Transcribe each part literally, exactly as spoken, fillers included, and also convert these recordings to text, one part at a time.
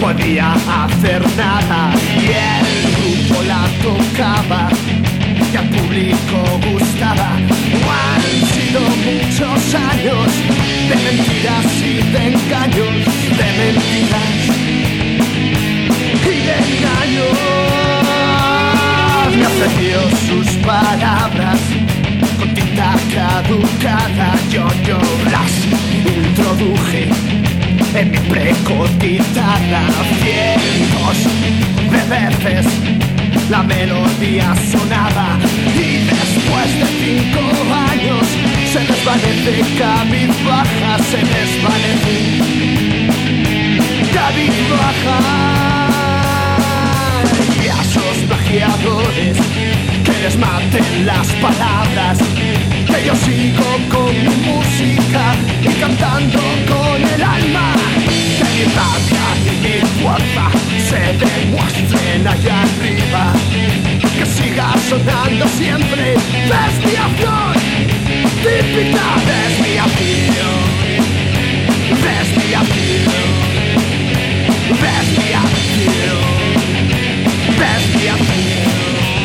podía hacer nada y el grupo la tocaba y al público gustaba. Han sido muchos años de mentiras y de engaños, de mentiras y de engaños. Me ofreció sus palabras con tinta caducada, yo, yo las introduje en mi precotitada. Cientos de veces la melodía sonaba y después de cinco años se desvanece cabizbaja, se desvanece cabizbaja. Y a esos plagiadores que les maten las palabras, que yo sigo con mi música y cantando con el alma, que mi rabia y mi fuerza se demuestren allá arriba, que siga sonando siempre desviación, típica desviación, desviación, desviación, desviación.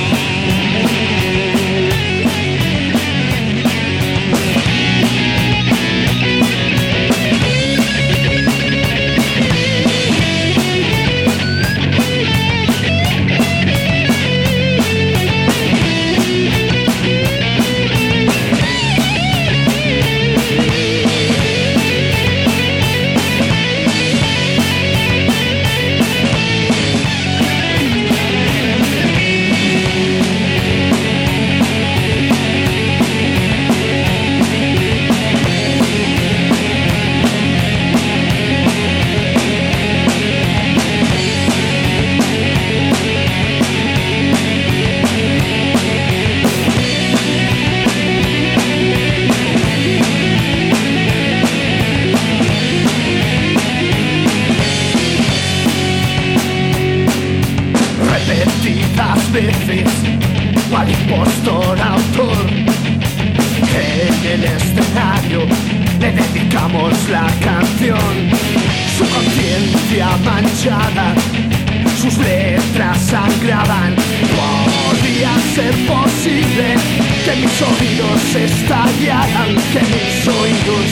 Veces, cual impostor autor, en el escenario le dedicamos la canción. Su conciencia manchada, sus letras sangraban. Podía ser posible que mis oídos estallaran, que mis oídos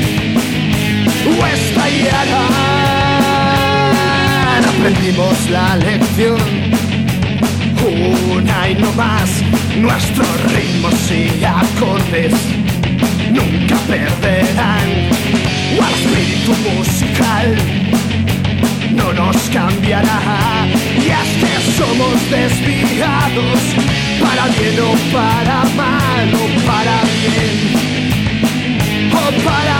estallaran. Aprendimos la lección, una y no más, nuestros ritmos y acordes nunca perderán. Al espíritu musical no nos cambiará. Y es que somos desviados, para bien o para mal, o para bien o para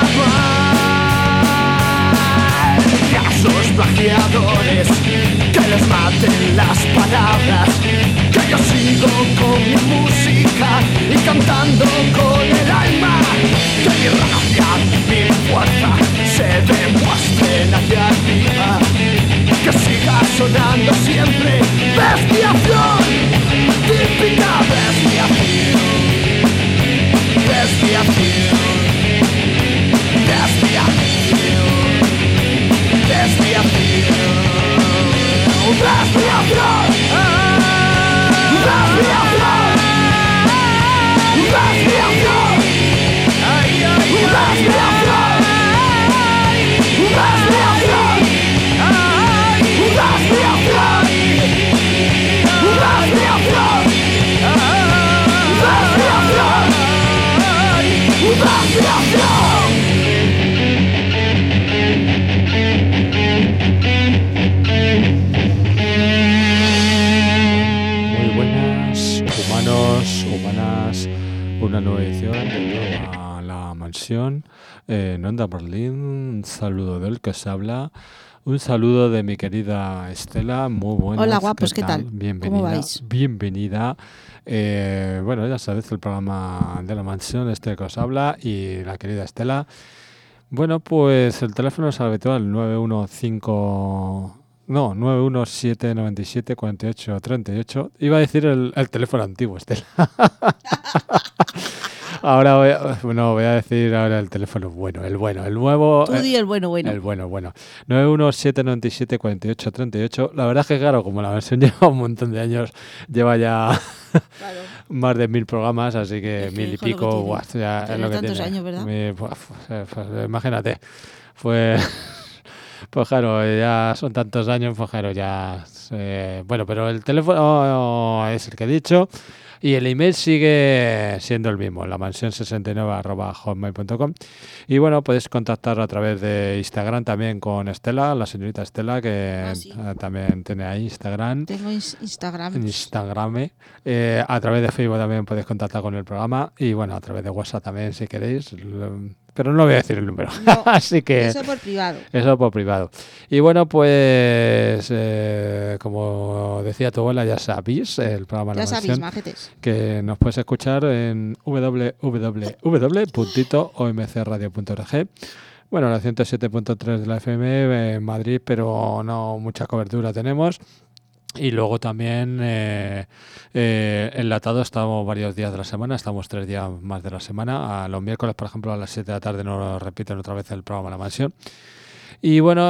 mal. Y a esos plagiadores que les maten las palabras, que yo sigo con mi música y cantando con el alma, que mi rabia, mi fuerza se demuestren allá arriba, que siga sonando siempre desviación, típica desviación, desviación, desviación, desviación. Desviación, desviación, desviación, ay, ay, ay, desviación, desviación, ay, desviación, desviación, desviación, desviación. Humanas, una nueva edición de Nueva La Mansión en Onda Berlín. Un saludo del que os habla, un saludo de mi querida Estela. Muy buenas. Hola guapos, ¿qué tal? Bienvenida, ¿Cómo vais? Bienvenida. Eh, bueno, ya sabéis, el programa de La Mansión, este que os habla, y la querida Estela. Bueno, pues el teléfono es habitual, nueve uno cinco... No, nueve uno siete nueve siete cuatro ocho tres ocho. Iba a decir el, el teléfono antiguo, Estela. Ahora voy a, bueno, voy a decir ahora el teléfono bueno, el bueno, el nuevo. Tú di el bueno, bueno. El bueno, bueno. nueve uno siete nueve siete cuatro ocho tres ocho. La verdad es que, claro, como la versión lleva un montón de años, lleva ya Claro. más de mil programas, así que Es que, mil y hijo, lo que pico, tiene. guau, ya es Tener lo que tantos tiene. años, ¿verdad? Mi- pues, pues, pues, imagínate, pues, pues claro, ya son tantos años, pues claro, ya. eh, bueno, pero el teléfono es el que he dicho. Y el email sigue siendo el mismo, la mansión sesenta y nueve arroba hotmail punto com. Y bueno, podéis contactar a través de Instagram también con Estela, la señorita Estela, que Ah, sí. eh, también tiene ahí Instagram. Tengo ins- Instagram. Instagram. Eh, a través de Facebook también podéis contactar con el programa. Y bueno, a través de WhatsApp también si queréis. Lo- Pero no voy a decir el número. No, Así que. Eso por privado. Eso por privado. Y bueno, pues eh, como decía tu abuela, ya sabéis, el programa La Ya sabéis, Mansión, majetes. que nos puedes escuchar en w w w punto o m c radio punto org. Bueno, la ciento siete punto tres de la F M en Madrid, pero no mucha cobertura tenemos. Y luego también eh, eh, enlatado estamos varios días de la semana, estamos tres días más de la semana. A los miércoles, por ejemplo, a las siete de la tarde nos lo repiten otra vez el programa La Mansión. Y bueno,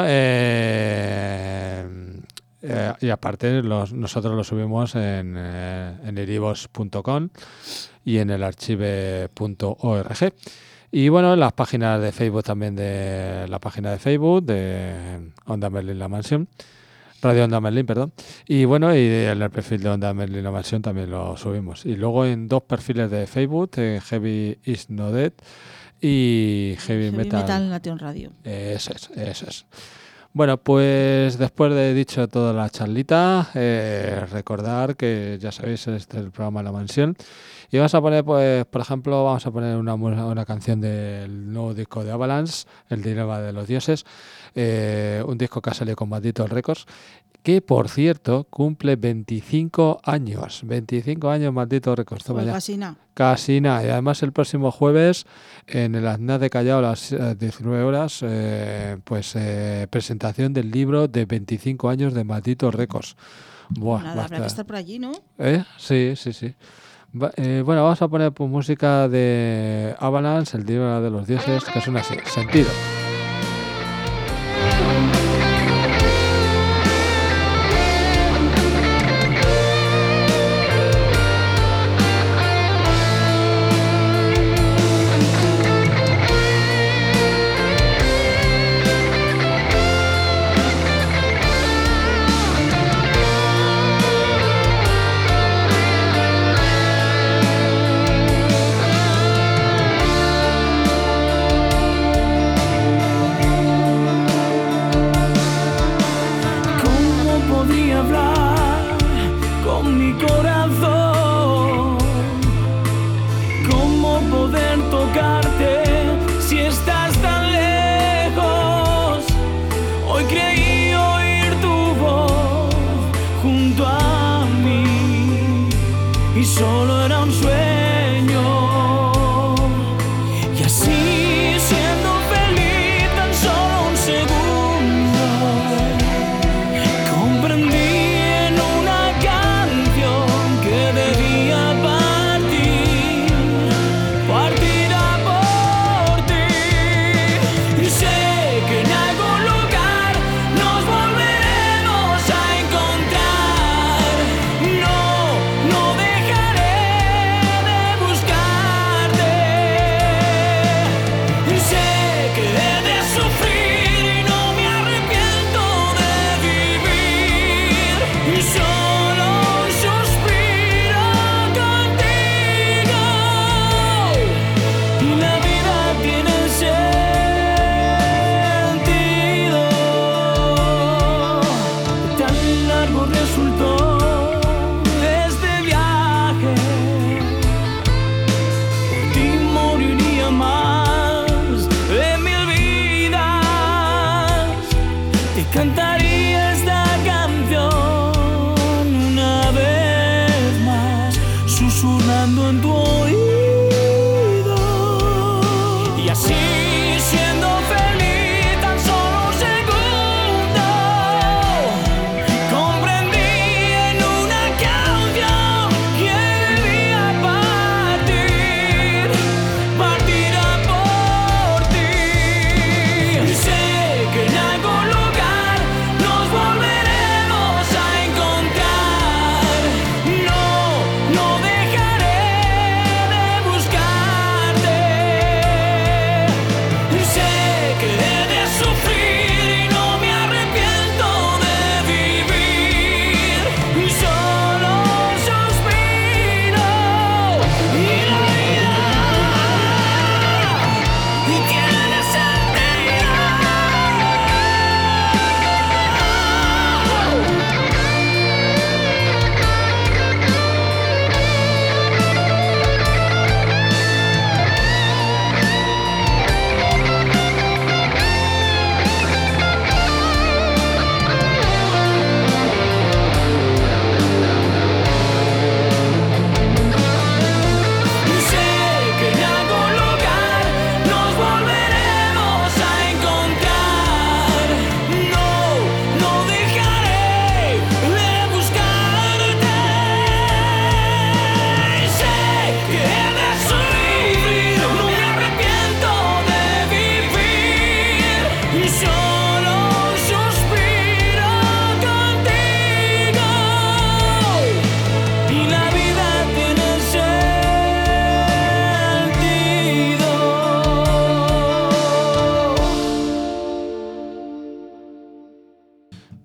eh, eh, y aparte los, nosotros lo subimos en, eh, en erivos punto com y en el archive punto org. Y bueno, en las páginas de Facebook también, de la página de Facebook de Onda Merlin La Mansión. Radio Onda Merlin, perdón. Y bueno, y en el perfil de Onda Merlin La Mansión también lo subimos. Y luego en dos perfiles de Facebook, eh, Heavy Is No Dead y Heavy, Heavy Metal. Metal Nation Radio. Eso es, eso es. Bueno, pues después de dicho toda la charlita, eh, recordar que ya sabéis, este es el programa La Mansión. Y vamos a poner, pues, por ejemplo, vamos a poner una, mu- una canción del nuevo disco de Avalanche, El Dilema de los Dioses, eh, un disco que ha salido con Maldito Records, que por cierto cumple veinticinco años. veinticinco años Maldito Records. Toma Pues ya. casi nada. Casi nada. Y además el próximo jueves, en el Aznaz de Callao, a las eh, diecinueve horas, eh, pues eh, presentación del libro de veinticinco años de Maldito Records. Buah, Nada, va a habrá que estar- estar por allí, ¿no? ¿Eh? Sí, sí, sí. Va- eh, bueno, vamos a poner pues, música de Avalanche, el Dilema de los Dioses, que suena así, Sentido. ¿Cómo podría hablar con mi corazón? ¿Cómo poder tocarte si estás tan lejos? Hoy creí oír tu voz junto a mí y solo era un sueño. Y así siendo feliz tan solo un segundo, comprendí en una canción que debía partir, partir a por ti. Y sé que en algún lugar nos volveremos a encontrar. No, no dejaré de buscarte. Y sé que he de sufrir y no me arrepiento de vivir. Y solo un suspiro contigo. Y la vida tiene sentido. Tan largo resultó este viaje. Por ti moriría más de mil vidas. Te cantaría esta canción una vez más, susurrando en tu oído. Y así siendo feliz tan solo un segundo, comprendí en una canción que debía partir,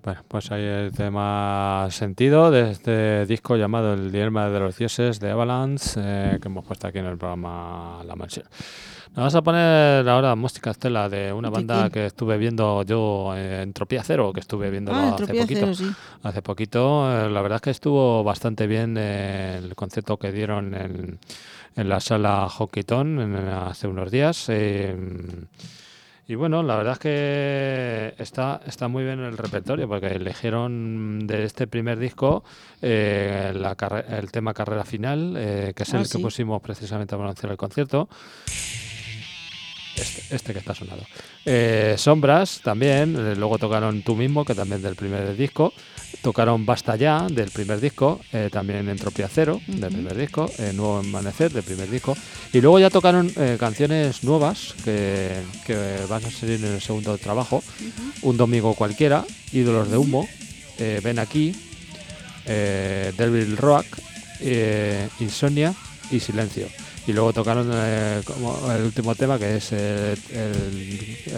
Bueno, pues ahí el tema sentido de este disco llamado El Dilema de los Dioses de Avalanche, eh, que hemos puesto aquí en el programa La Mansión. Nos vamos a poner ahora música, Estela, de una ¿De banda quién? que estuve viendo yo, eh, Entropía Cero, que estuve viendo Ah, hace Entropía poquito. Cero, sí. Hace poquito, eh, la verdad es que estuvo bastante bien eh, el concepto que dieron en, en la sala Honky-Tonk en- hace unos días. eh, y bueno, la verdad es que está, está muy bien el repertorio porque eligieron de este primer disco eh, la carre- el tema Carrera Final, eh, que es Ah, el que sí. pusimos precisamente para anunciar el concierto. Este, este que está sonado. Eh, Sombras también, eh, luego tocaron Tú Mismo, que también del primer disco. Tocaron Basta Ya, del primer disco, eh, también Entropía Cero, del Ujú. primer disco, eh, Nuevo Amanecer, del primer disco. Y luego ya tocaron eh, canciones nuevas que, que van a salir en el segundo trabajo. Un Domingo Cualquiera, Ídolos de Humo, eh, Ven Aquí, eh, Devil Rock, eh, Insomnia y Silencio. Y luego tocaron eh, como el último tema, que es eh, el,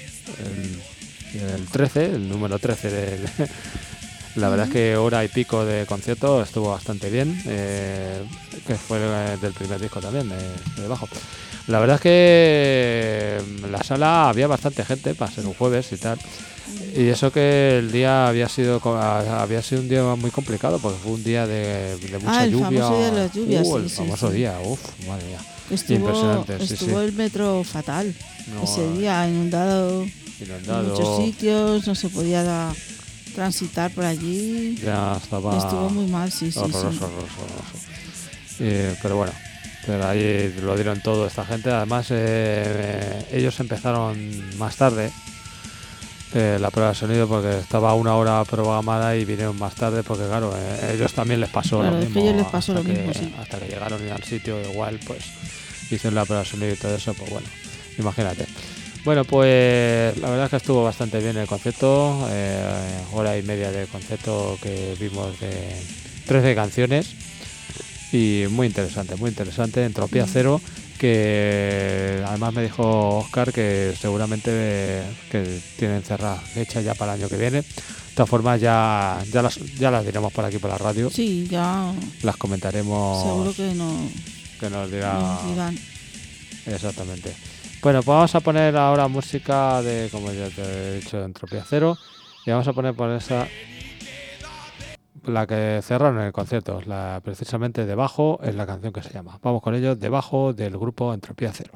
el, el, el trece, el número trece del... La verdad es que hora y pico de concierto estuvo bastante bien, eh, que fue eh, del primer disco también, de, de bajo. La verdad es que en la sala había bastante gente para ser un jueves y tal. Y eso que el día había sido co- a- había sido un día muy complicado porque fue un día de, de mucha Ah, el lluvia. famoso día de las lluvias, Uh, sí, el sí, famoso sí. día, uff, madre mía. Estuvo, Impresionante, sí, estuvo sí. el metro fatal No, ese día, inundado en inundado, muchos sitios, no se podía da- transitar por allí. ya estaba Estuvo muy mal, sí, sí, horroroso, sí. horroroso, horroroso. Eh, pero bueno, pero ahí lo dieron todo esta gente. Además, eh, ellos empezaron más tarde eh, la prueba de sonido porque estaba una hora programada y vinieron más tarde porque, claro, eh, ellos también les pasó Claro, lo es que mismo. ellos les pasó hasta lo que, mismo, sí. Hasta que llegaron al sitio, igual, pues hicieron la prueba de sonido y todo eso, pues bueno, imagínate. Bueno, pues la verdad es que estuvo bastante bien el concepto, eh, hora y media de concepto que vimos de trece canciones y muy interesante, muy interesante, Entropía Mm. Cero, que además me dijo Oscar que seguramente eh, que tienen cerrada fecha ya para el año que viene. De todas formas ya, ya, las, ya las diremos por aquí por la radio, Sí, ya las comentaremos, seguro que no que nos dirá nos dirán. exactamente. Bueno, pues vamos a poner ahora música de, como ya te he dicho, de Entropía Cero. Y vamos a poner por esa, la que cerraron el concierto, la precisamente Debajo, es la canción que se llama. Vamos con ello, Debajo, del grupo Entropía Cero.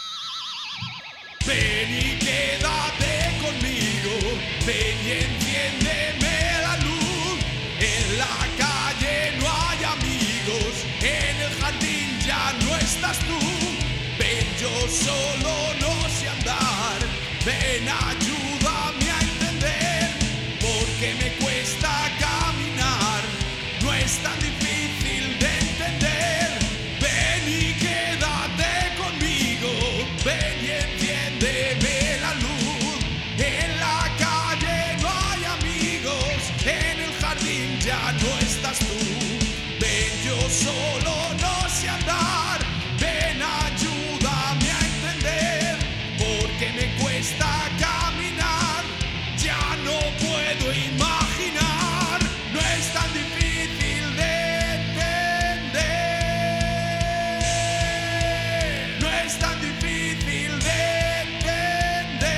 Ven y quédate conmigo, ven y enciéndeme la luz. En la calle no hay amigos, en el jardín ya no estás tú. Ven, yo solo no sé andar, ven, ayúdame a entender, porque me cuesta caminar, no es tan difícil de entender. Ven y quédate conmigo, ven y enciéndeme la luz. En la calle no hay amigos, en el jardín ya no estás tú. Ven, yo solo no sé andar, ven, ayúdame a entender, porque me cuesta caminar, ya no puedo imaginar, no es tan difícil de entender, no es tan difícil de entender.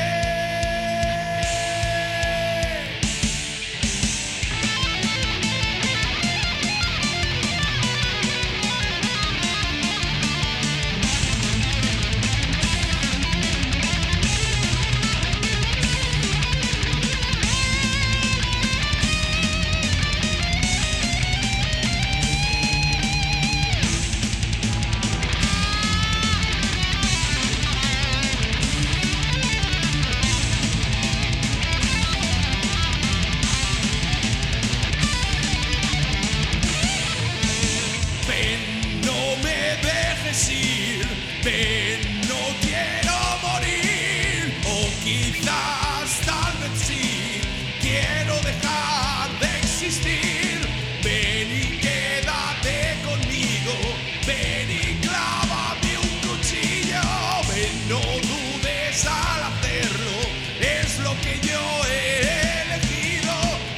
Ven, no me dejes ir, ven, no quiero morir, o quizás tal vez sí, quiero dejar de existir. Ven y quédate conmigo, ven y clávame un cuchillo, ven, no dudes al hacerlo, es lo que yo he elegido.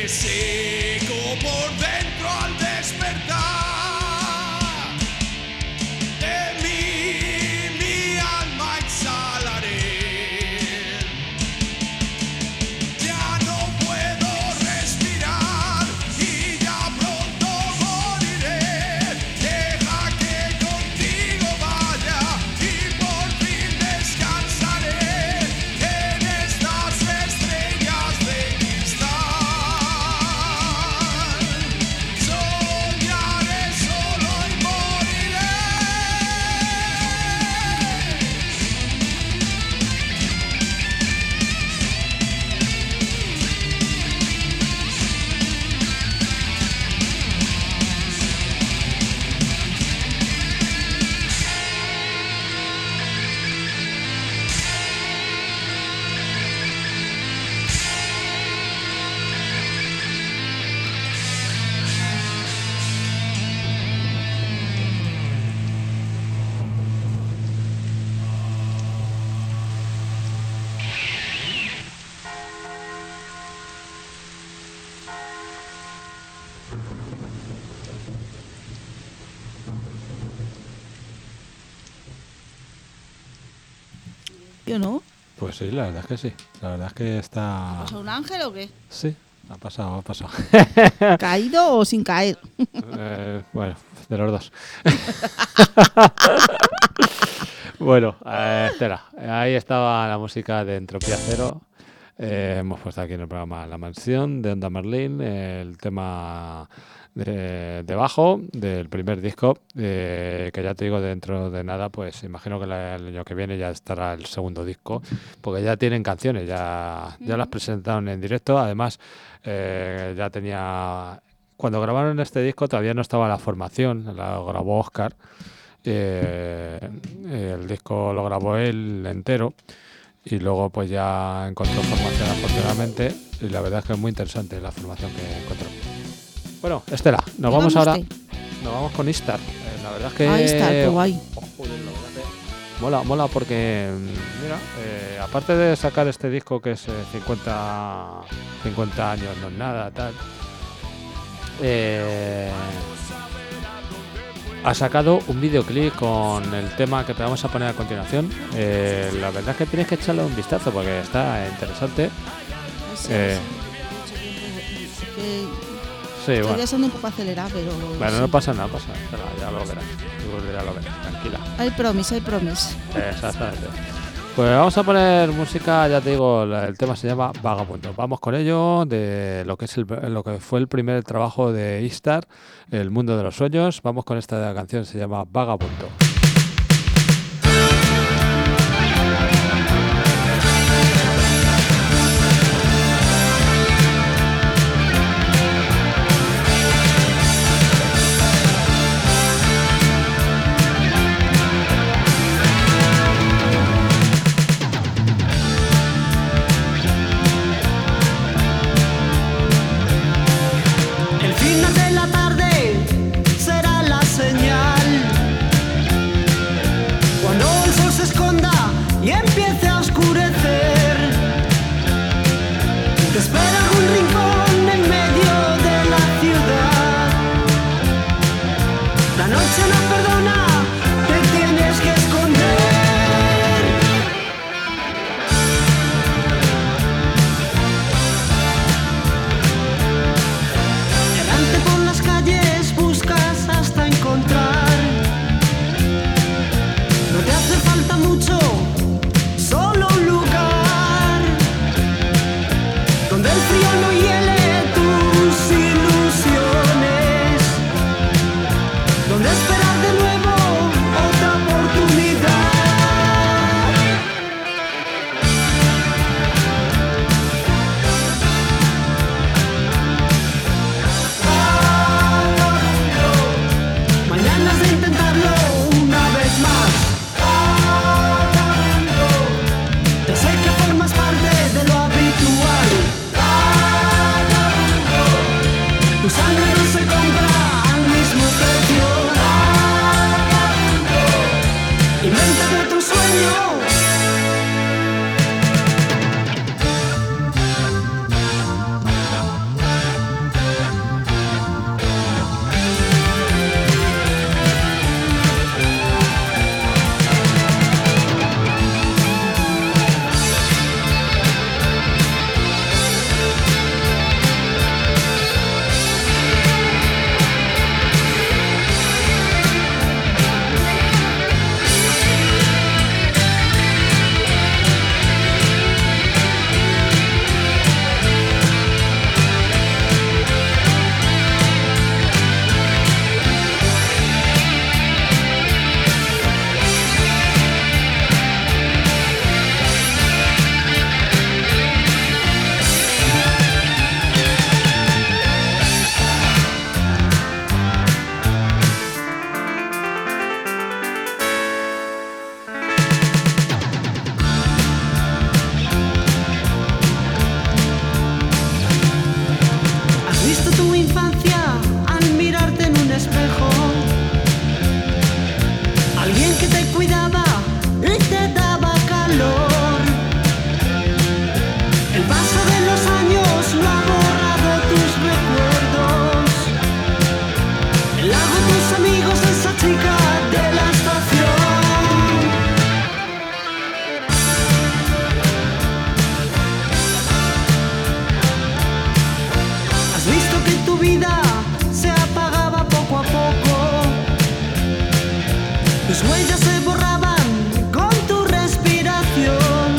me seco por dentro al despertar. De mí mi alma exhalaré. Ya no puedo respirar y ya pronto moriré. Deja que contigo vaya y por fin descansaré en estas estrellas de cristal. Soñaré solo y moriré. ¿Yo no? Pues sí, la verdad es que sí. La verdad es que está... ¿Pasa un ángel o qué? Sí, ha pasado, ha pasado. ¿Caído o sin caer? Eh, bueno, de los dos. Bueno, eh, espera. Ahí estaba la música de Entropía Cero. Eh, hemos puesto aquí en el programa La Mansión de Onda Merlín, el tema de, de bajo del primer disco, eh, que ya te digo, dentro de nada, pues imagino que la- el año que viene ya estará el segundo disco, porque ya tienen canciones, ya, ya las presentaron en directo. Además, eh, ya tenía... Cuando grabaron este disco todavía no estaba la formación, la grabó Óscar. Eh, el disco lo grabó él entero y luego pues ya encontró formación afortunadamente, y la verdad es que es muy interesante la formación que encontró. Bueno, Estela, nos ¿Qué vamos va ahora, usted? nos vamos con Istar. Eh, la verdad es que... Ahí está, qué guay. Oh, joder, la verdad que mola, mola porque, mm, mira, eh, aparte de sacar este disco que es eh, cincuenta, cincuenta años, no es nada, tal, eh, ha sacado un videoclip con el tema que te vamos a poner a continuación. Eh, la verdad es que tienes que echarle un vistazo porque está interesante. Eh, Que sí, estoy bueno. siendo un poco acelerada, pero... Bueno, sí. no pasa nada, pasa nada. Espera, ya lo verás. Tú ya lo verás, tranquila. Hay promis, hay promis. Exactamente. Pues vamos a poner música, ya te digo, la- el tema se llama Vagabundo. Vamos con ello, de lo que es el, lo que fue el primer trabajo de Istar, El Mundo de los Sueños. Vamos con esta canción, se llama Vagabundo. El final de la tarde será la señal. Cuando el sol se esconda y empiece a oscurecer, te espera un rincón en medio de la ciudad. La noche no perdona, te tienes que esconder. Errante por las calles buscas hasta encontrar. No te hace falta mucho, solo un lugar donde el frío no hiele tus ilusiones, donde esperar de nuevo otra oportunidad. Mañana has de intentarlo una vez más. Ya sé que formas parte de lo habitual. Tu sangre no se compra al mismo precio. Invéntate otro sueño. visto que tu vida se apagaba poco a poco. Tus huellas se borraban con tu respiración.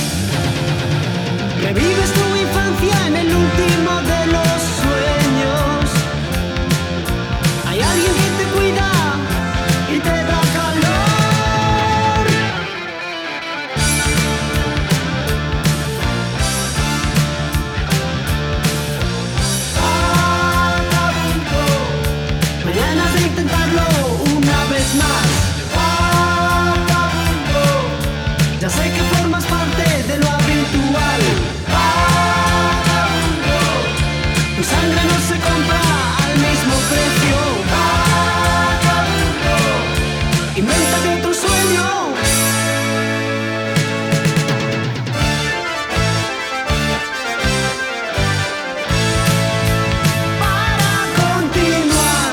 Revives tu infancia en el último de los sueños. Hay alguien que te cuida y te da calor. Vagabundo, mañana de intentarlo una vez más. Vagabundo, ya sé que formas parte de lo habitual. Vagabundo, tu sangre no se compra al mismo precio. Vagabundo, invéntate otro sueño. Para continuar.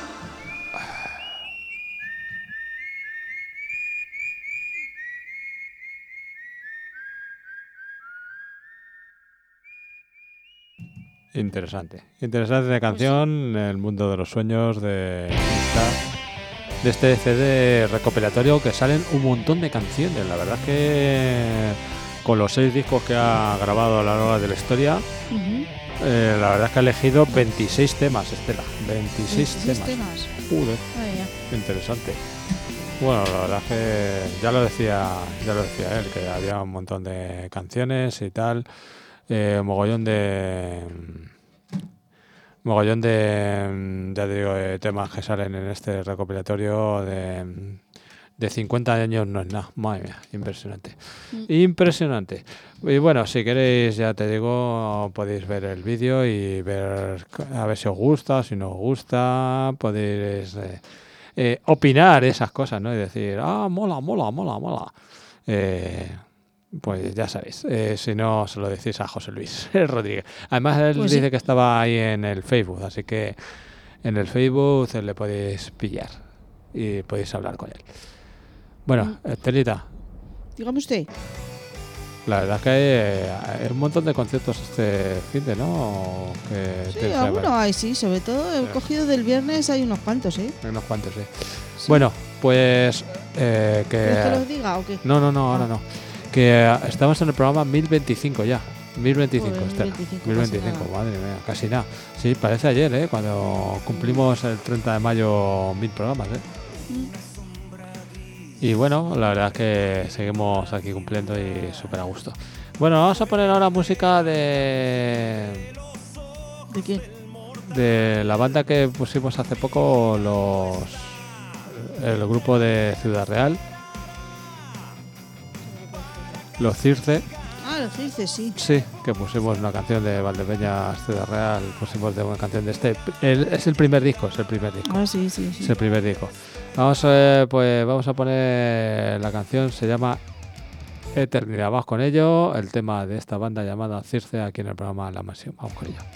Interesante. Interesante de canción, el mundo de los sueños de esta, de este C D recopilatorio que salen un montón de canciones. La verdad es que con los seis discos que ha grabado a lo largo de la historia, Ujú. eh, la verdad es que ha elegido veintiséis temas, Estela. veintiséis, veintiséis temas. temas. Joder, Vaya. interesante. Bueno, la verdad es que ya lo decía, ya lo decía él, que había un montón de canciones y tal, eh, mogollón de mogollón de, ya te digo, de temas que salen en este recopilatorio de, de cincuenta años no es nada. Madre mía, impresionante. Mm. Impresionante. Y bueno, si queréis, ya te digo, podéis ver el vídeo y ver a ver si os gusta, si no os gusta, podéis eh, eh, opinar esas cosas, ¿no? Y decir, ah, mola, mola, mola, mola. Eh, pues ya sabéis, eh, si no, se lo decís a José Luis Rodríguez. Además, él Pues dice sí. que estaba ahí en el Facebook, así que en el Facebook le podéis pillar y podéis hablar con él. Bueno, Estelita, Dígame usted. la verdad es que hay, eh, hay un montón de conciertos este fin de, ¿no? Que Sí, tienes que algunos ver. hay, sí. Sobre todo he Sí. cogido del viernes, hay unos cuantos, ¿eh? Hay unos cuantos, sí. Sí. Bueno, pues eh, que... ¿Quieres que los diga o qué? No, no, no, ahora Ah. no. Que eh, estamos en el programa mil veinticinco ya. mil veinticinco, Joder, Estela. mil veinticinco, mil casi veinticinco, nada. madre mía, casi nada. Sí, parece ayer, ¿eh? Cuando cumplimos el treinta de mayo mil programas, ¿eh? Mm. Y bueno, la verdad es que seguimos aquí cumpliendo y súper a gusto. Bueno, vamos a poner ahora música de ¿De quién? de la banda que pusimos hace poco, los el grupo de Ciudad Real, los Circe. Ah, los dices, sí. Sí, que pusimos una canción de Valdepeñas, Ciudad Real, pusimos de una canción de este. El- es el primer disco, es el primer disco. Ah, sí, sí, sí. Es el primer disco. Vamos a ver, pues vamos a poner la canción, se llama Eternidad. Vamos con ello, el tema de esta banda llamada Circe aquí en el programa La Mansión. Vamos con ello.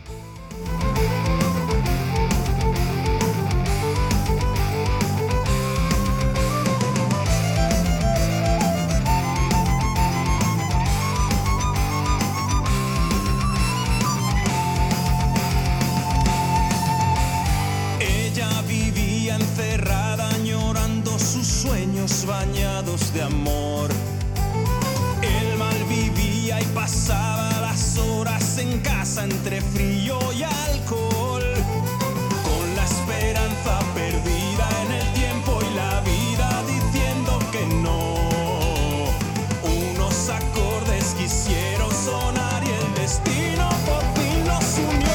Ella vivía encerrada añorando sus sueños bañados de amor. El mal vivía y pasaba las horas en casa entre frío y alcohol, con la esperanza perdida en el tiempo y la vida diciendo que no. Unos acordes quisieron sonar y el destino por fin los unió.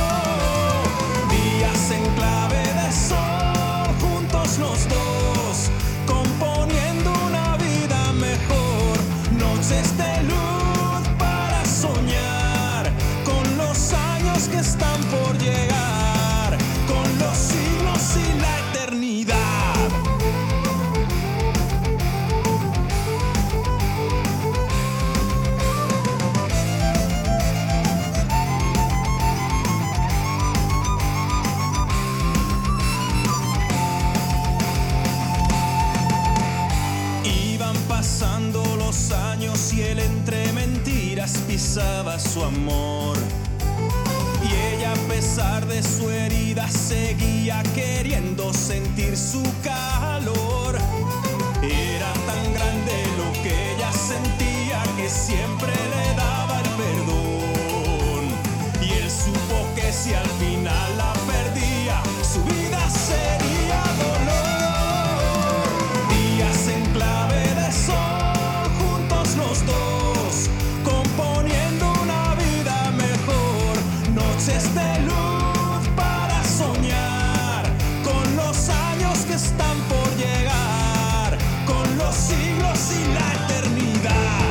Días en clave de sol, juntos los dos, componiendo una vida mejor. Noches de luz para soñar, con los años que están por llegar, con los siglos y la eternidad. Iban pasando los años y él entre mentiras pisaba su amor. Y ella, a pesar de su herida seguía queriendo sentir su calor. Era tan grande lo que ella sentía que siempre le daba el perdón. Y él supo que si al final la perdía, su vida sería dolor. Días en clave de sol, juntos los dos, componiendo una vida mejor. Noches de luz para soñar, con los años que están por llegar, con los siglos y la eternidad.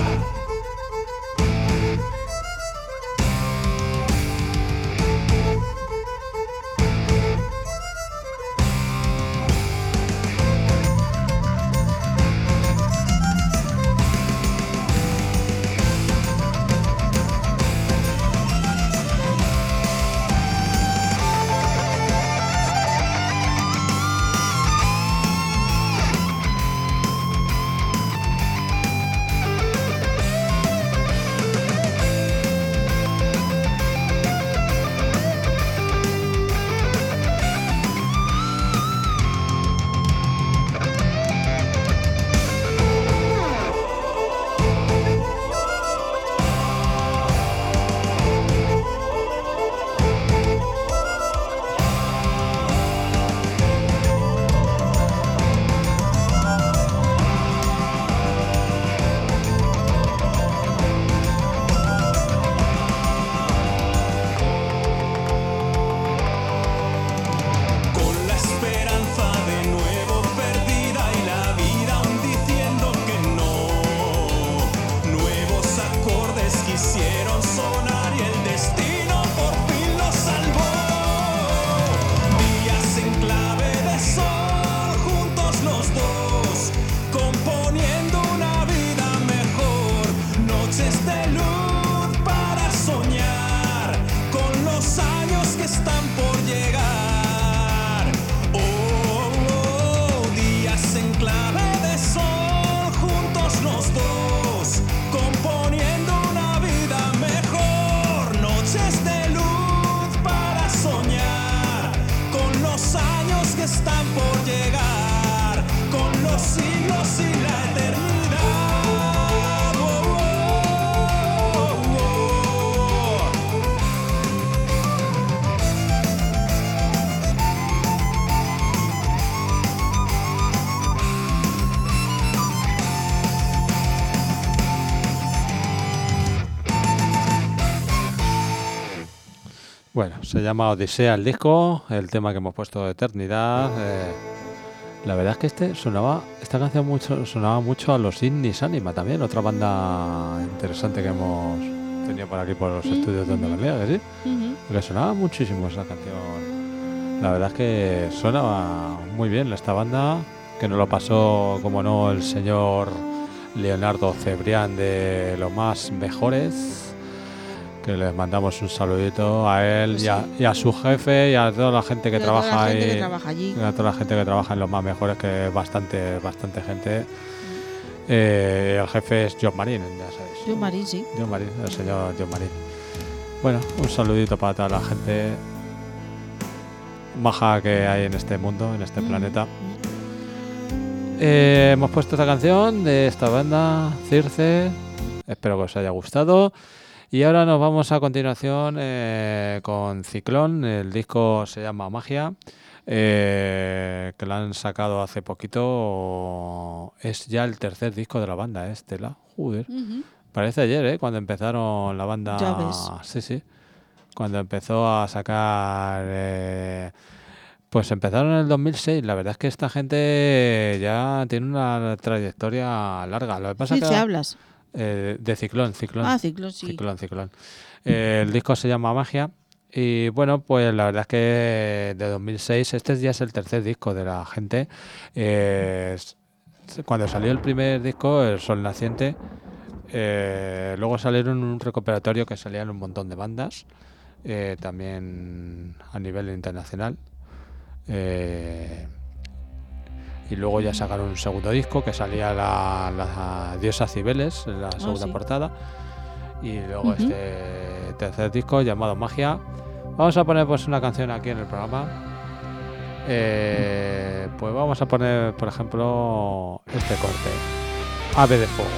Están por llegar, con los siglos y la eternidad. Oh, oh, oh, oh. Bueno, se llama Odisea el disco, el tema que hemos puesto de Eternidad. Eh, la verdad es que este sonaba, esta canción mucho, sonaba mucho a los Ignis Anima también, otra banda interesante que hemos tenido por aquí por los estudios de Onda Galea, que sí, Ujú. porque sonaba muchísimo esa canción. La verdad es que sonaba muy bien esta banda, que nos lo pasó, como no, el señor Leonardo Cebrián de Los Más Mejores, que les mandamos un saludito a él Pues y, a, sí. y a su jefe y a toda la gente que Y a toda trabaja la gente ahí, que trabaja allí. y a toda la gente que trabaja en Los Más Mejores, que es bastante, bastante gente. Eh, el jefe es John Marín, ya sabéis. Yo, Marín, sí. John Marín, el señor John Marín. Bueno, un saludito para toda la gente maja que hay en este mundo, en este Mm. planeta. Eh, hemos puesto esta canción de esta banda, Circe. Espero que os haya gustado. Y ahora nos vamos a continuación eh, con Ciclón. El disco se llama Magia, eh, que lo han sacado hace poquito. Es ya el tercer disco de la banda, ¿eh, Estela? Joder. Ujú. Parece ayer, ¿eh? Cuando empezaron la banda. Ya ves. Sí, sí. Cuando empezó a sacar. Eh, pues empezaron en el dos mil seis. La verdad es que esta gente ya tiene una trayectoria larga. Lo que pasa Sí, que se hablas. eh, de Ciclón, Ciclón. Ah, Ciclón, sí. Ciclón, Ciclón. Eh, el disco se llama Magia. Y bueno, pues la verdad es que de dos mil seis, este ya es el tercer disco de la gente. Eh, es- cuando salió el primer disco, El Sol Naciente, eh, luego salieron un recuperatorio que salían un montón de bandas, eh, también a nivel internacional. Eh, y luego ya sacaron un segundo disco que salía la, la diosa Cibeles en la segunda sí. portada. Y luego Ujú. este tercer disco llamado Magia, Vamos a poner pues una canción aquí en el programa. Eh, pues vamos a poner, por ejemplo, este corte. Ave de Fuego.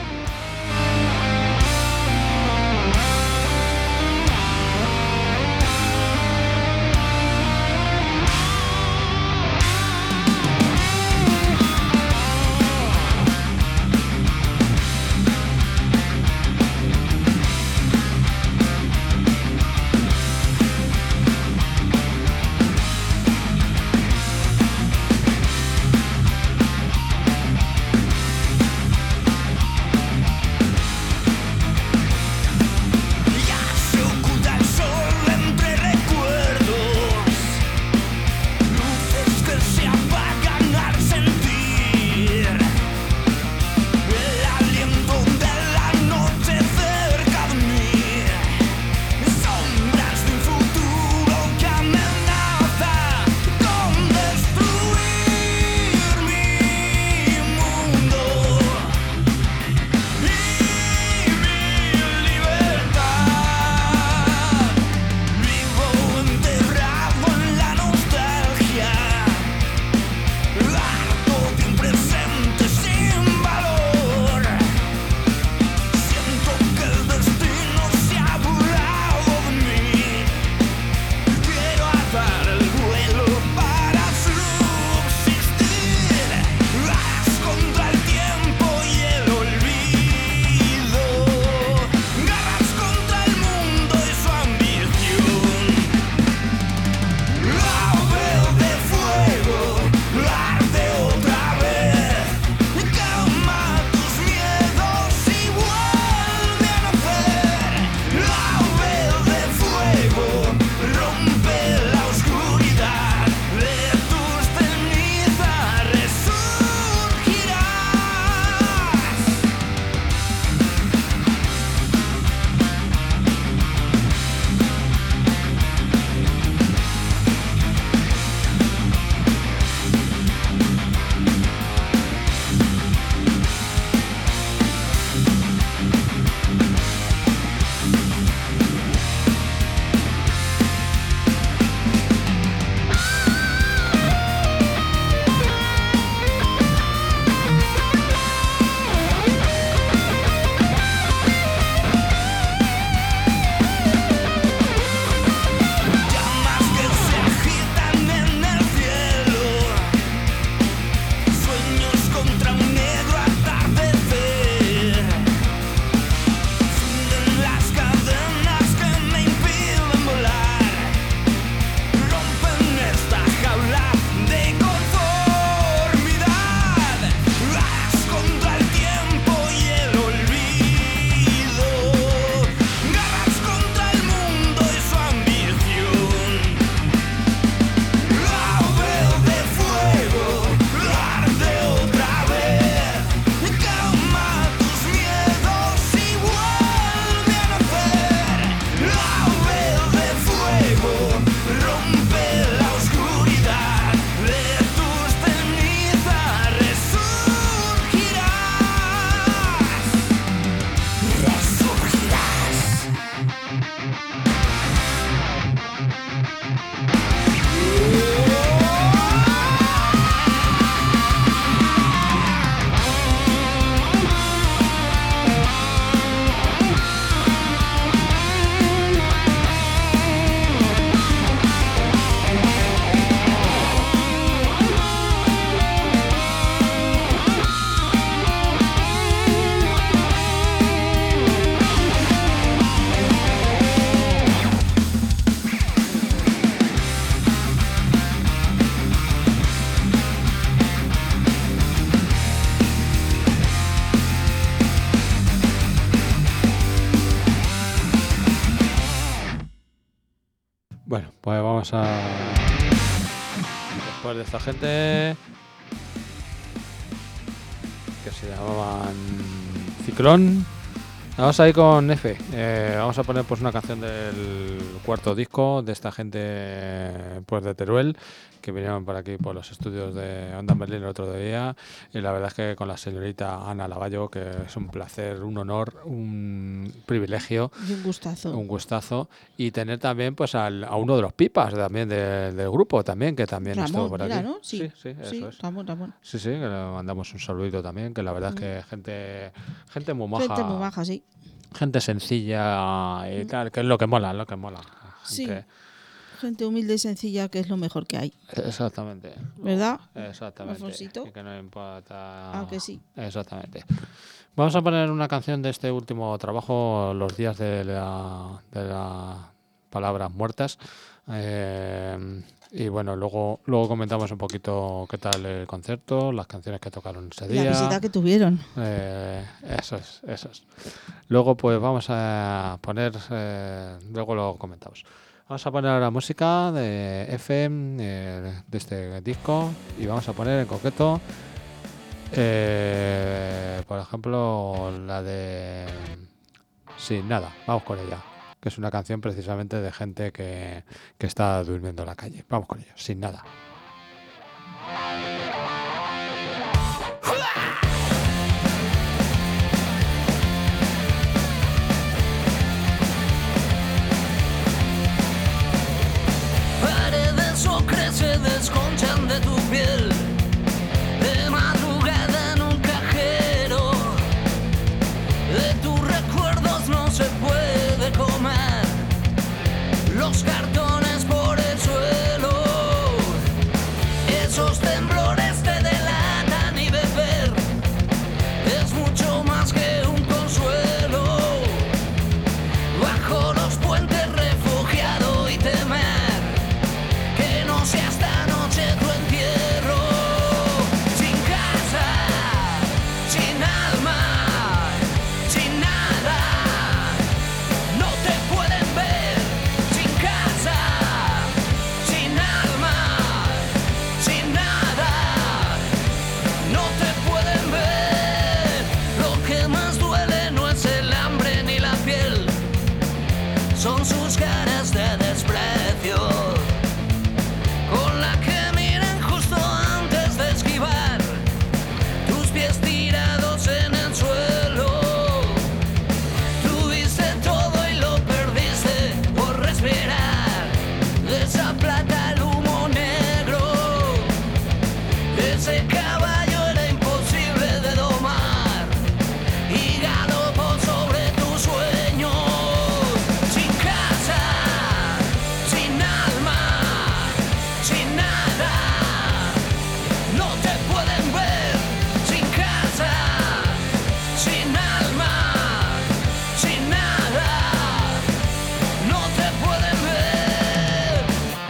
Bueno, pues vamos a... Después de esta gente que se llamaban Ciclón, Vamos a ir con F. Eh, vamos a poner pues una canción del cuarto disco de esta gente pues de Teruel, que vinieron por aquí por los estudios de Onda Berlín el otro día, y la verdad es que con la señorita Ana Lavallo, que es un placer, un honor, un privilegio, Y un gustazo. un gustazo, y tener también pues al, a uno de los pipas también de- del grupo también, que también estuvo Ramón, por era, aquí. ¿no? Sí, sí, sí, eso sí, es. Ramón, Ramón. Sí, sí, que le mandamos un saludito también, que la verdad es que gente, gente muy maja. Gente muy baja, sí. Gente sencilla y tal, que es lo que mola, lo que mola. Sí. Gente- Gente humilde y sencilla, que es lo mejor que hay. Exactamente. ¿Verdad? Exactamente. Alfonsito. Y que no importa. Ah, que sí. Exactamente. Vamos a poner una canción de este último trabajo, Los días de la, de la palabras muertas. Eh, y bueno, luego, luego comentamos un poquito qué tal el concierto, las canciones que tocaron ese La día. visita que tuvieron. Eh, eso es, eso es. Luego pues vamos a poner, eh, luego lo comentamos. Vamos a poner ahora música de F M, eh, de este disco, y vamos a poner en concreto, eh, por ejemplo, la de Sin Nada. Vamos con ella, que es una canción precisamente de gente que, que está durmiendo en la calle. Vamos con ella, Sin Nada. Paredes ocres se desconchan de tu piel, de madrugada en un cajero, de tus recuerdos no se puede comer, los cartones por el suelo, esos temblores te delatan y beber es mucho más que un consuelo, bajo los puentes refugiado y temer que no sea esta noche tu entierro, sin casa, sin alma, sin nada, no te pueden ver, sin casa, sin alma, sin nada, no te pueden ver, lo que más duele no es el hambre ni la piel, son sus caras de desprecio, con la que miran justo antes de esquivar tus pies tirados en el suelo. Tuviste todo y lo perdiste por respirar de esa plata al humo negro. Ese caballo era imposible de domar y galopó sobre tus sueños. Sin casa, sin alma, sin nada, no te pueden ver. Sin casa, sin alma, sin nada, no te pueden ver.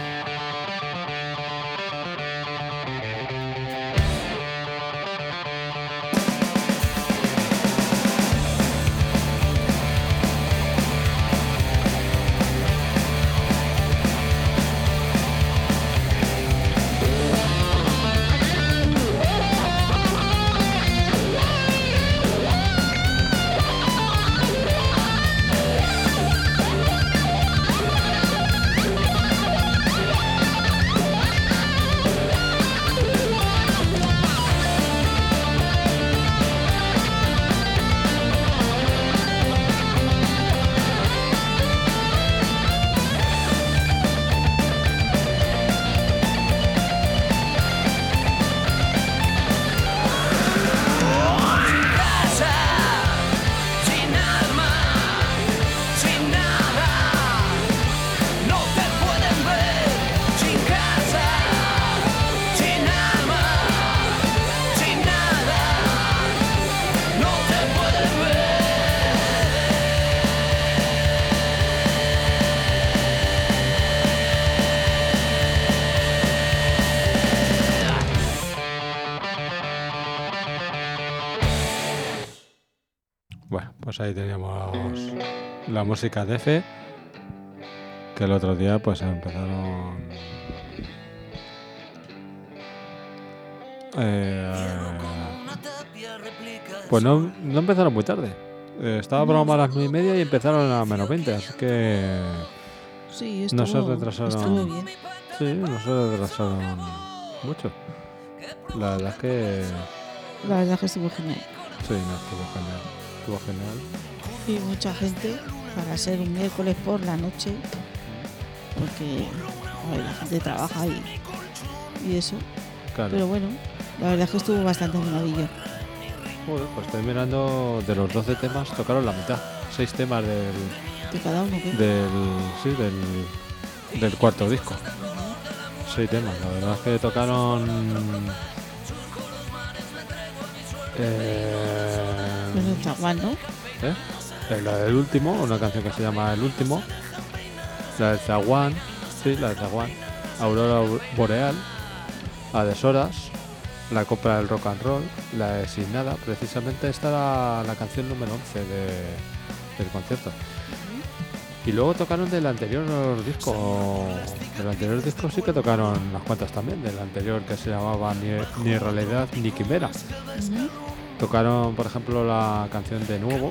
Sin casa, sin alma, sin nada, no te pueden ver. Sin casa, sin alma, sin nada, no te pueden ver. Bueno, pues ahí teníamos la música de F, que el otro día pues empezaron... Eh, Una tapia replica pues no, no empezaron muy tarde. Eh, estaba programado a las nueve y media y empezaron a menos veinte, así que Sí, no estuvo, se retrasaron. estuvo bien. Sí, no se retrasaron mucho. La verdad es que La verdad que estuvo genial. sí, no, estuvo genial. Estuvo genial. Y mucha gente para ser un miércoles por la noche, porque a ver, la gente trabaja y, y eso. Claro. Pero bueno, la verdad es que estuvo bastante maravilla. Joder, pues estoy mirando de los doce temas, tocaron la mitad. Seis temas del, De cada uno, ¿qué? del, sí, del, del cuarto disco. Seis temas, la verdad es que tocaron. Eh, Pues no está mal, ¿no? ¿eh? Eh, La del último, una canción que se llama El último. La del Zaguán, sí, la del Zaguán. Aurora Boreal. La de Soras. La Copla del Rock and Roll. La de Sin Nada. Precisamente esta era la canción número once de, del concierto. Y luego tocaron del anterior disco. Del anterior disco sí que tocaron unas cuantas también. Del anterior que se llamaba Ni, ni Realidad ni Quimera. Ujú. Tocaron, por ejemplo, la canción De Nuevo.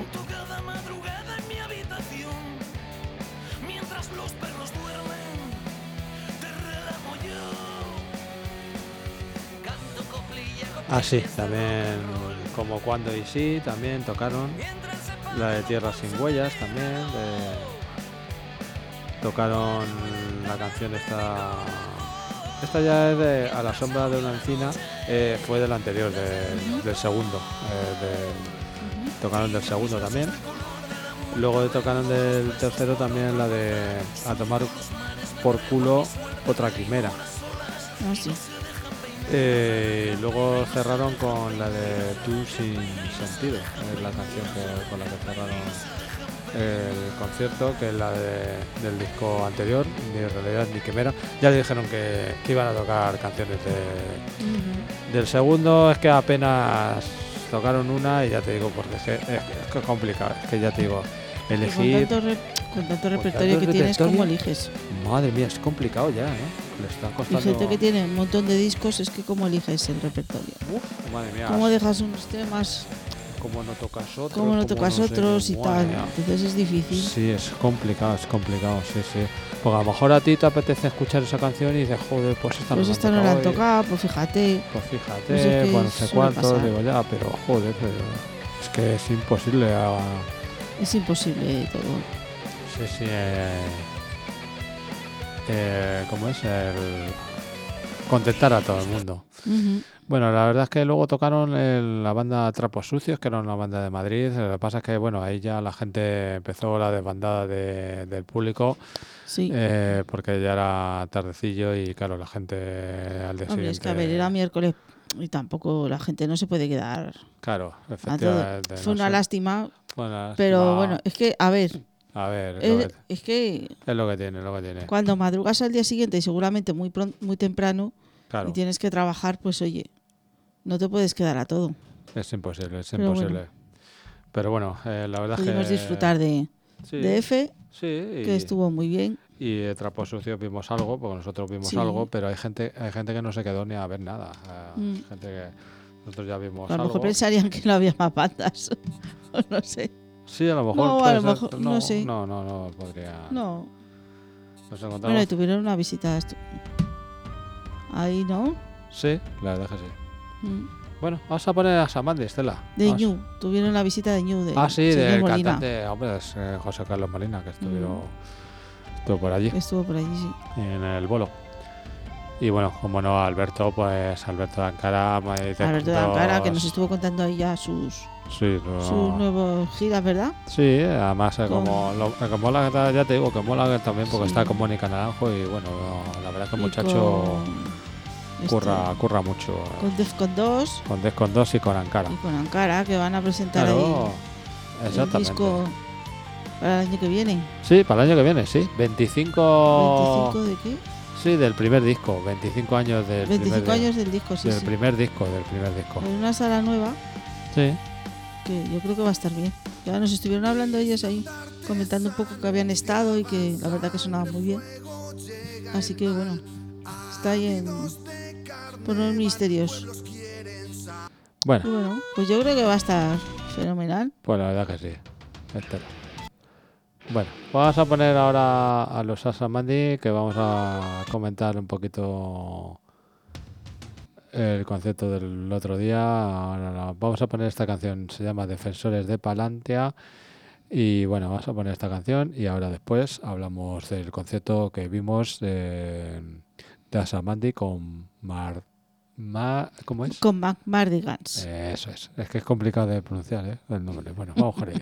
Ah, sí, también Como Cuando y Sí, también tocaron. La de Tierra sin Huellas también. de- Tocaron la canción esta. Esta ya es de A la sombra de una encina. eh, fue del anterior, de- del segundo. eh, de- Tocaron del segundo también. Luego tocaron del tercero también la de A tomar por culo otra quimera. Ah, sí. Eh, y luego cerraron con la de Tú sin sentido, es la canción que, con la que cerraron el concierto, que es la de- del disco anterior, Ni Realidad ni Quimera. Ya le dijeron que, que iban a tocar canciones de, Ujú. del segundo, es que apenas tocaron una y ya te digo, porque es que es, es que es complicado, es que ya te digo, Y con elegir, tanto, re- con tanto repertorio tanto que tienes, repertorio, ¿cómo eliges? madre mía, es complicado ya, ¿eh? Le está Y costando. gente que tiene un montón de discos, es que ¿cómo eliges el repertorio? Uf, madre mía, ¿Cómo dejas unos temas? cómo no tocas otros, ¿Cómo no tocas no sé otros qué, y madre tal? mía. Entonces es difícil. Sí, es complicado, es complicado, sí, sí. Porque a lo mejor a ti te apetece escuchar esa canción y dices, joder, pues esta Pues no esta me no la han tocado hoy. tocado, pues fíjate. Pues fíjate, Pues es que pues no sé suele cuánto, pasar. digo ya, pero joder, pero es que es imposible. A... Es imposible todo. Sí, sí, eh, eh, ¿cómo es? El contentar a todo el mundo. Ujú. Bueno, la verdad es que luego tocaron el- la banda Trapos Sucios, que era una banda de Madrid. Lo que pasa es que, bueno, ahí ya la gente empezó la desbandada de- del público, Sí. eh, porque ya era tardecillo y, claro, la gente al día Hombre, siguiente... es que a ver, era miércoles y tampoco la gente no se puede quedar Claro, a todo. efectivamente. Fue no una sé. lástima, Fue una pero lástima. bueno, es que, a ver, A ver, es, lo es, que, es que es lo que tiene, es lo que tiene. cuando madrugas al día siguiente y seguramente muy pron- muy temprano Claro, y tienes que trabajar, pues oye, no te puedes quedar a todo. es imposible, es Pero imposible. bueno. Pero bueno, eh, la verdad es que... Pudimos disfrutar de, sí, de F, sí, y, que estuvo muy bien. y de Trapos Sucios vimos algo, porque nosotros vimos Sí. algo, pero hay gente hay gente que no se quedó ni a ver nada. Eh, Mm. Gente que nosotros ya vimos A lo algo. mejor pensarían que no había más bandas. O no sé. Sí, a lo mejor. No, a puede lo ser, mejor, pero no sé. No, no, no, podría. No. Nos encontramos. Bueno, y tuvieron una visita estu- ahí, ¿no? Sí, la verdad que sí. Mm. Bueno, vamos a poner a Samantha, Estela. De Vamos. Ñu. Tuvieron la visita de Ñu. De Ah, sí, señor del Molina, cantante, hombre, es eh, José Carlos Molina, que estuvieron, Mm. estuvo por allí, que estuvo por allí, sí. en el bolo. Y bueno, como no, Alberto, pues Alberto de Ankara. me dice Alberto de juntos- Ankara, que nos estuvo contando ahí ya sus, Sí, no- sus nuevos giras, ¿verdad? Sí, además, eh, Con- como lo, eh, que mola, que- ya te digo que mola que también porque Sí. está con Mónica Naranjo y bueno, no, la verdad es que el Y muchacho con este, curra, curra mucho. eh, con Defcon dos Con Descon dos y con Ankara. y con Ankara, que van a presentar Claro, ahí el exactamente. disco para el año que viene. Sí, para el año que viene, sí. veinticinco, ¿veinticinco de qué? Sí, del primer disco. veinticinco años del veinticinco primer di- años del disco, sí, del sí. primer disco, del primer disco. En una sala nueva Sí. que yo creo que va a estar bien. Ya nos estuvieron hablando ellos ahí, comentando un poco que habían estado y que la verdad que sonaba muy bien. Así que bueno, está ahí en por los misterios. Y Bueno, bueno, pues yo creo que va a estar fenomenal. pues la verdad que sí. Estela. Bueno, vamos a poner ahora a los Asamandi, que vamos a comentar un poquito el concepto del otro día. Ahora vamos a poner esta canción, se llama Defensores de Palantia. Y bueno, vamos a poner esta canción y ahora después hablamos del concepto que vimos de, de Asamandi con Mar... Ma, ¿Cómo es? Con Mac Mardigans. Eh, eso es. Es que es complicado de pronunciar, ¿eh? El nombre. Bueno, vamos con ello.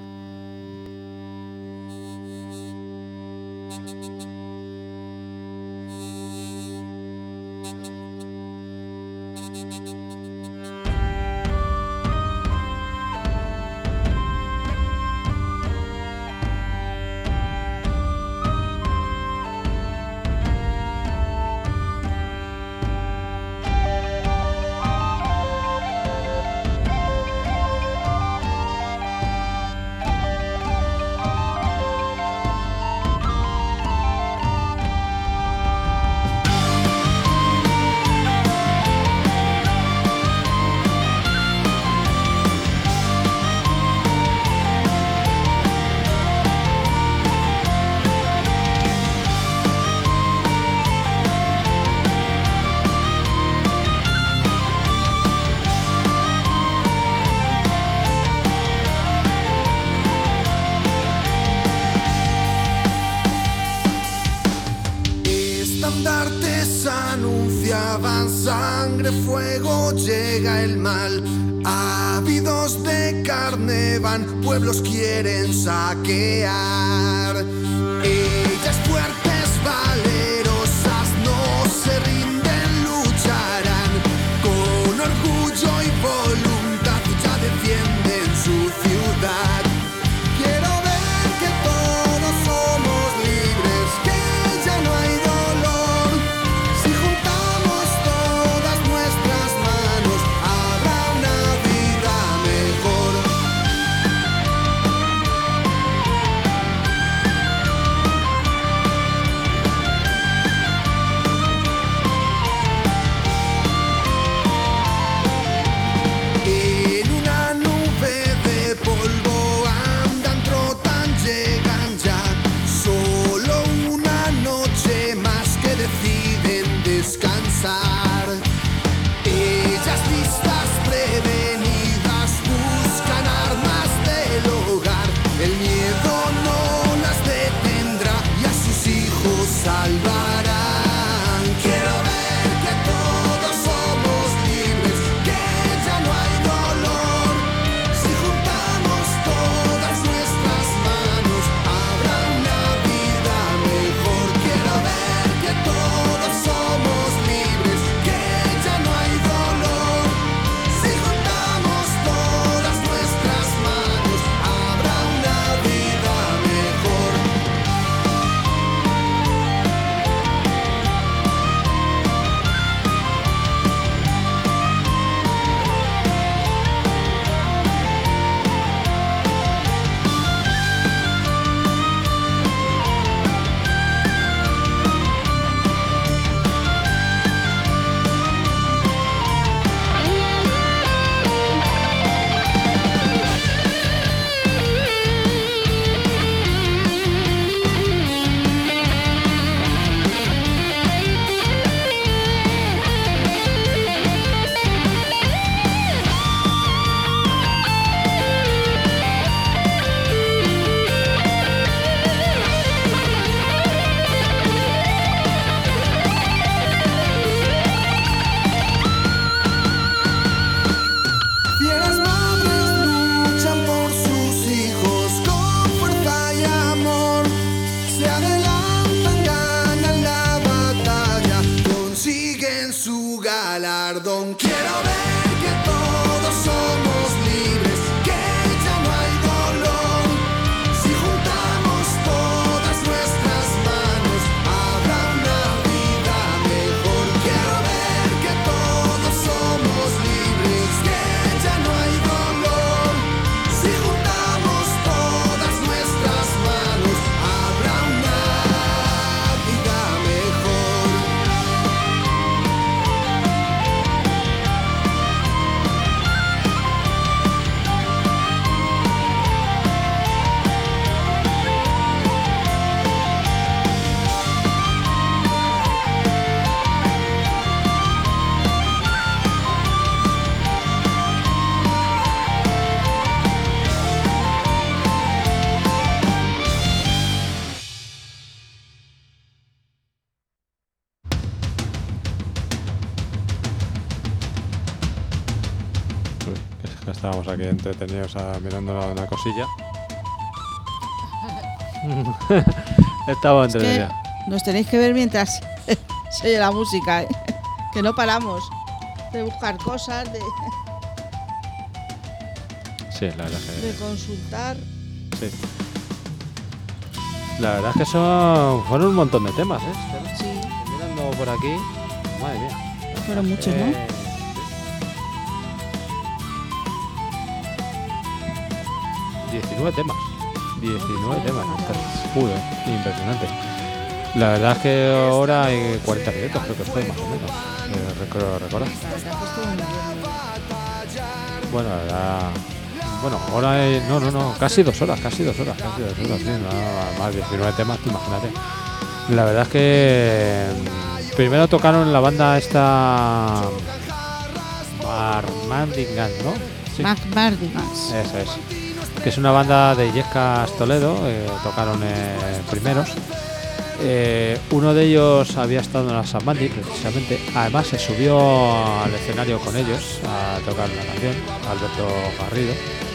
Estandartes anunciaban sangre, fuego, llega el mal. Ávidos de carne van, pueblos quieren saquear. Ellas fuertes, valerosas, no se rinden, lucharán. Con orgullo y voluntad ya defienden su ciudad. Quiero ver que todos somos libres, que ya no hay dolor. Si juntamos todas nuestras manos, habrá una vida mejor. En una nube de polvo andan, trotan, llegan ya. Solo una noche más que deciden descansar. Ellas listas, prevenidas, buscan armas del hogar. El miedo no las detendrá y a sus hijos salvarán. Quiero ver que todos somos libres, que ya no hay dolor. Si juntamos todas nuestras manos, habrá una vida mejor. Quiero ver que todos somos libres, que ya no hay dolor. Si juntamos todas nuestras manos, habrá una vida mejor. Fieras madres luchan por sus hijos con fuerza y amor. Se adelantan, ganan la batalla, consiguen su galardón. Quiero ver que todos somos libres, que ya no hay dolor. Si juntamos todas nuestras manos, habrá una vida mejor. Quiero ver que todos somos libres, que ya no hay dolor. Si juntamos todas nuestras manos, habrá una vida mejor. que estábamos aquí entretenidos a, mirando una cosilla. Estaba Es que entretenida. nos tenéis que ver mientras se oye la música, ¿eh? Que no paramos de buscar cosas, de, Sí, la verdad es que... de consultar. Sí. La verdad es que son, fueron un montón de temas, ¿eh? Estela? Sí, Mirando por aquí, madre mía. fueron muchos, Eh, ¿no? diecinueve temas. diecinueve Sí, temas. no, Estela. no. Joder, impresionante. La verdad es que ahora hay cuarenta minutos, creo que fue más o menos. Eh, recuerdo recordar. La verdad que estuvo muy bien. Bueno, la verdad. Bueno, ahora hay, no, no, no, casi dos horas, casi dos horas, casi dos horas, sí, no, más diecinueve temas, tú imagínate. La verdad es que mm, primero tocaron la banda esta Marmandigan, ¿no? Sí, Mac Mardigans. esa es. Que es una banda de Illescas Toledo, eh, tocaron eh, primeros. Eh, uno de ellos había estado en la Samandi, precisamente. Además se subió al escenario con ellos a tocar una canción, Alberto Garrido.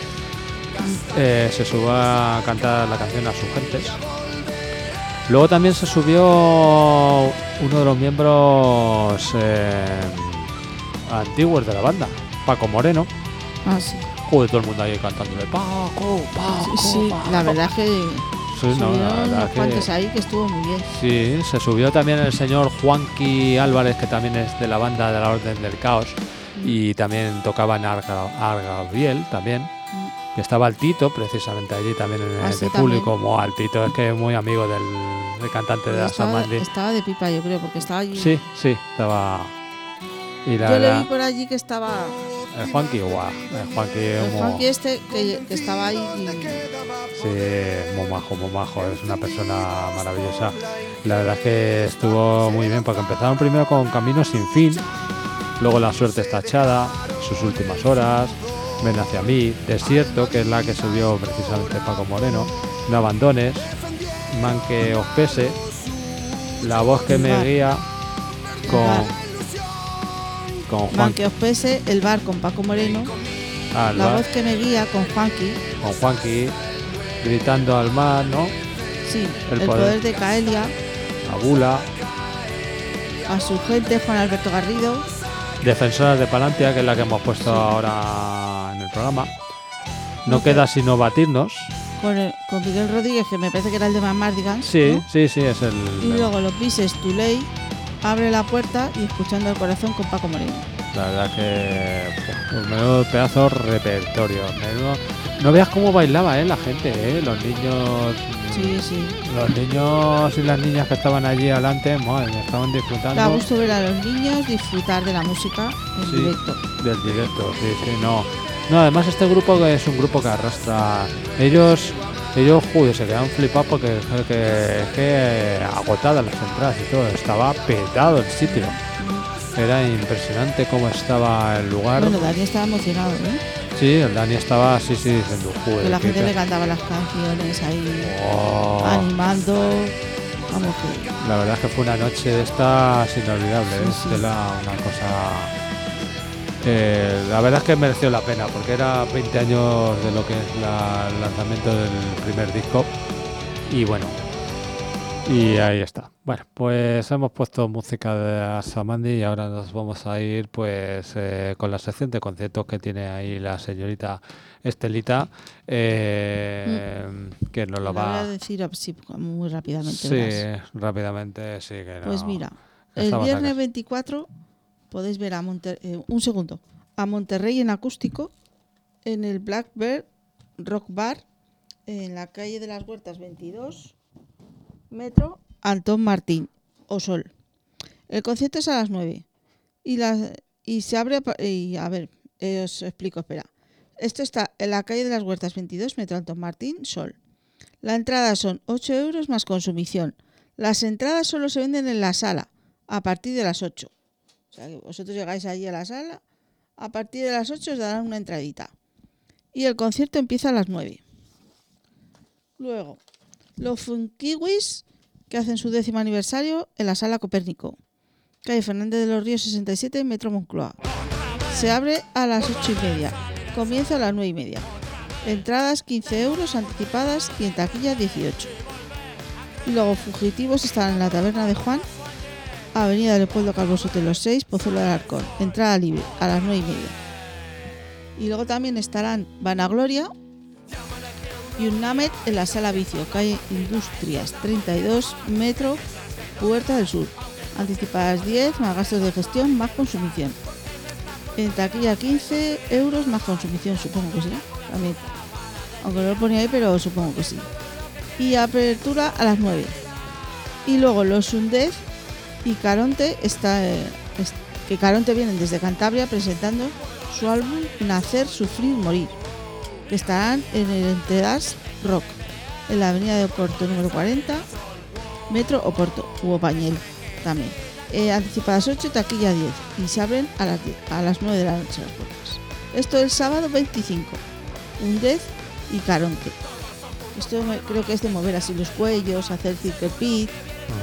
Eh, se subió a cantar la canción a sus gentes. Luego también se subió uno de los miembros eh, antiguos de la banda, Paco Moreno. Ah, sí. Joder, todo el mundo ahí cantándole Paco, Paco, Sí, sí, Paco. la verdad es que Sí, no, la subieron verdad unos que- cuantos ahí que estuvo muy bien. Sí, se subió también el señor Juanqui Álvarez, que también es de la banda de la Orden del Caos, y también tocaba en Arga- Argabiel también, que estaba el Tito precisamente allí también en Ah, el sí, de también. público. Como al Tito es que es muy amigo del, del cantante de la Estaba, Samandi. estaba de pipa, yo creo, porque estaba allí. Sí, sí, estaba. Y la Yo le vi verdad, por allí que estaba el Juanqui, guau, el Juanqui es el muy, Juanqui este que, que estaba ahí y sí, muy majo, muy majo, es una persona maravillosa. La verdad es que estuvo muy bien, porque empezaron primero con Camino sin fin, luego La suerte está echada, Sus últimas horas, Ven hacia mí, Desierto, que es la que subió precisamente Paco Moreno, No abandones, Man que os pese, La voz que El me bar. guía, con, bar. con Man Juan, que os pese, el bar con Paco Moreno, ah, la bar, voz que me guía con Juanqui, con Juanqui, Gritando al mar, ¿no? sí, El el, poder. poder. de Caelia, A Bula, a su gente Juan Alberto Garrido, Defensoras de Palantia, que es la que hemos puesto Sí. ahora en el programa. No Ok. queda sino batirnos. con, el- con Miguel Rodríguez, que me parece que era el de Mac Mardigans, Sí, ¿no? sí, sí, es el. Y luego los bises Tuley, Abre la puerta y Escuchando el corazón con Paco Moreno. La verdad que. Pues menudo pedazo repertorio. Menudo, no veas cómo bailaba, ¿eh? La gente, ¿eh? Los niños. Sí, sí. Los niños y las niñas que estaban allí adelante, madre, mía, estaban Da disfrutando gusto ver a los niños disfrutar de la música en Sí. directo. del directo. Sí, sí, no. No, además este grupo que es un grupo que arrastra. Ellos. Ellos, joder, se quedaron flipados porque es que, es que agotadas las entradas y todo, estaba petado el sitio. Era impresionante cómo estaba el lugar. Bueno, Dani estaba emocionado, ¿eh? Sí, el Dani estaba así, sí, diciendo, joder. Que la qué gente le pe- cantaba las canciones ahí, Oh, animando. Vamos, que la verdad es que fue una noche de estas inolvidable, ¿eh? Sí, sí. Estela, una cosa. Eh, la verdad es que mereció la pena porque era veinte años de lo que es la- el lanzamiento del primer disco. Y bueno, y ahí está. Bueno, pues hemos puesto música de Asamandi y ahora nos vamos a ir pues eh, con la sección de conciertos que tiene ahí la señorita Estelita, eh, que nos lo la voy va a decir así muy rápidamente. Sí, verás. rápidamente, sí que no. Pues mira, el Estamos viernes acá. veinticuatro podéis ver a Monterrey, un segundo, a Monterrey en acústico en el Blackbird Rock Bar en la calle de las Huertas veintidós, metro Antón Martín, Osol. El concierto es a las nueve y, la, y se abre, a pa- y a ver, eh, os explico, espera. Esto está en la calle de las Huertas veintidós, metro Antón Martín, Sol. La entrada son ocho euros más consumición. Las entradas solo se venden en la sala a partir de las ocho. O sea, que vosotros llegáis allí a la sala, a partir de las ocho os darán una entradita. Y el concierto empieza a las nueve. Luego, los Funkiwis, que hacen su décimo aniversario en la sala Copérnico, calle Fernández de los Ríos sesenta y siete, metro Moncloa. Se abre a las ocho y media. comienza a las nueve y media. Entradas quince euros anticipadas y en taquilla dieciocho. Y luego Fugitivos estarán en la Taberna de Juan, Avenida Leopoldo Calvo Sotelo seis, Pozuelo del Arcón. Entrada libre a las nueve y media. Y luego también estarán Vanagloria y un Namet en la Sala Vicio, calle Industrias treinta y dos, Metro, Puerta del Sur. Anticipadas diez, más gastos de gestión, más consumición. En taquilla quince euros, más consumición, supongo que sí, también. Aunque no lo ponía ahí, pero supongo que sí. Y apertura a las nueve. Y luego los Undez y Caronte, está, eh, es, que Caronte vienen desde Cantabria presentando su álbum Nacer, Sufrir, Morir, que estarán en el Entedars Rock, en la avenida de Oporto número cuarenta, Metro Oporto, u Opañel también. Eh, anticipadas ocho, taquilla diez, y se abren a las, diez, a las nueve de la noche las puertas. Esto es el sábado veinticinco, Undez y Caronte. Esto me, creo que es de mover así los cuellos, hacer circle pit,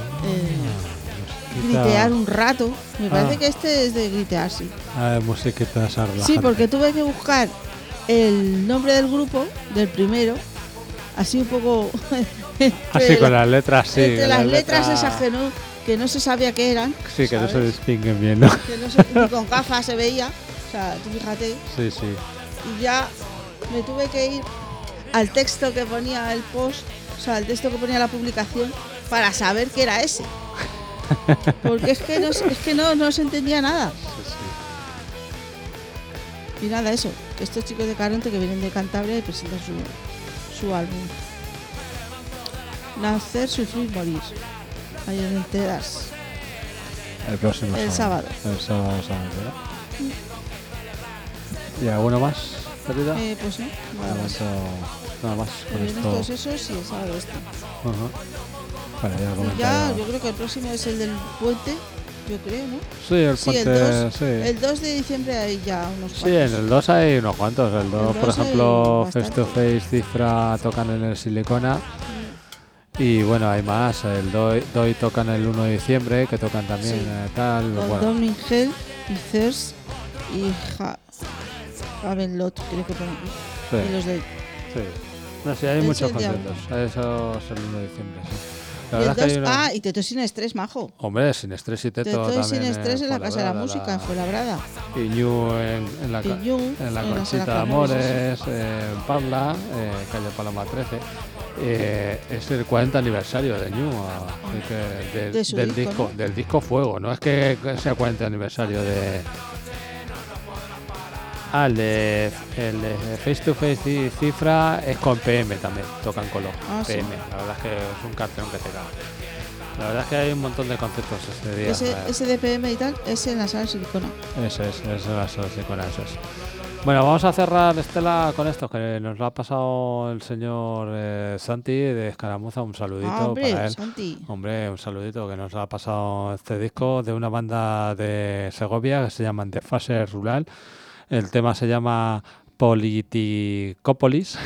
eh, gritear un rato. Me parece Ah. que este es de gritear, sí. Ah, musiquita esa relajante. Sí, porque tuve que buscar el nombre del grupo, del primero, así un poco... entre Así con la- las letras, sí. entre con las letras letras- esas que no, que no se sabía qué eran. Sí, que no se ¿sabes? distinguen bien, ¿no? Que no se, ni con gafas se veía. O sea, tú fíjate. Sí, sí. Y ya me tuve que ir al texto que ponía el post, o sea, al texto que ponía la publicación, para saber qué era ese. Porque es que no, es que no, no se entendía nada. Sí, sí. Y nada, eso. Estos chicos de Caronte que vienen de Cantabria y presentan su, su álbum. Nacer, Sufrir, Morir. Ahí en Enteras. El próximo El sábado. El sábado, sábado, ¿verdad? ¿Y alguno más, Perita? Eh, pues no, nada Nada más. más, o- nada más El con viernes esto. todos esos y el sábado este. Ajá. Bueno, ya Y ya, comentaré. yo creo que el próximo es el del puente, yo creo, ¿no? Sí, el Sí, el puente, dos, sí. El dos de diciembre hay ya unos Sí, cuantos. en el dos hay unos cuantos. El dos, por dos hay ejemplo, bastante. Face to Face, Cifra tocan en el Silicona. Y bueno, hay más. El Doi, Doi tocan el uno de diciembre, que tocan también Sí. eh, tal. Con Bueno, Dominic Hell y Thurs y ja Lot, creo que ponen aquí. sí, Y los de sí. No sé, hay Ese muchos día conciertos. Eso es el uno de diciembre, sí. La y el verdad es que hay dos, una- ah, y Teto sin estrés, majo. Hombre, sin estrés y teto Teto también. sin estrés eh, en la Casa de la Fuenlabrada, Música, en Fuenlabrada. Y Ñu en, en la, Y ca- Ñu en la en la Conchita Sala de Canales, Amores, eh, en Parla, eh, calle Paloma trece. Eh, es el cuarenta aniversario de Ñu, ah, así que de- De su del disco, disco, ¿no? del disco Fuego. No es que sea cuarenta aniversario de. Ah, el de, el de Face to Face y Cifra es con P M también, tocan con los Ah, sí. P M. La verdad es que es un cartón que te caga. La verdad es que hay un montón de conceptos este día. Ese, eh. ese de P M y tal es en la sala Silicona. Eso es, eso es, así con eso es. Bueno, vamos a cerrar, Estela, con esto, que nos lo ha pasado el señor eh, Santi de Escaramuza. Un saludito Ah, hombre, para él. Santi. Hombre, un saludito que nos ha pasado este disco de una banda de Segovia que se llaman The Fase Rural. El tema se llama Politicópolis.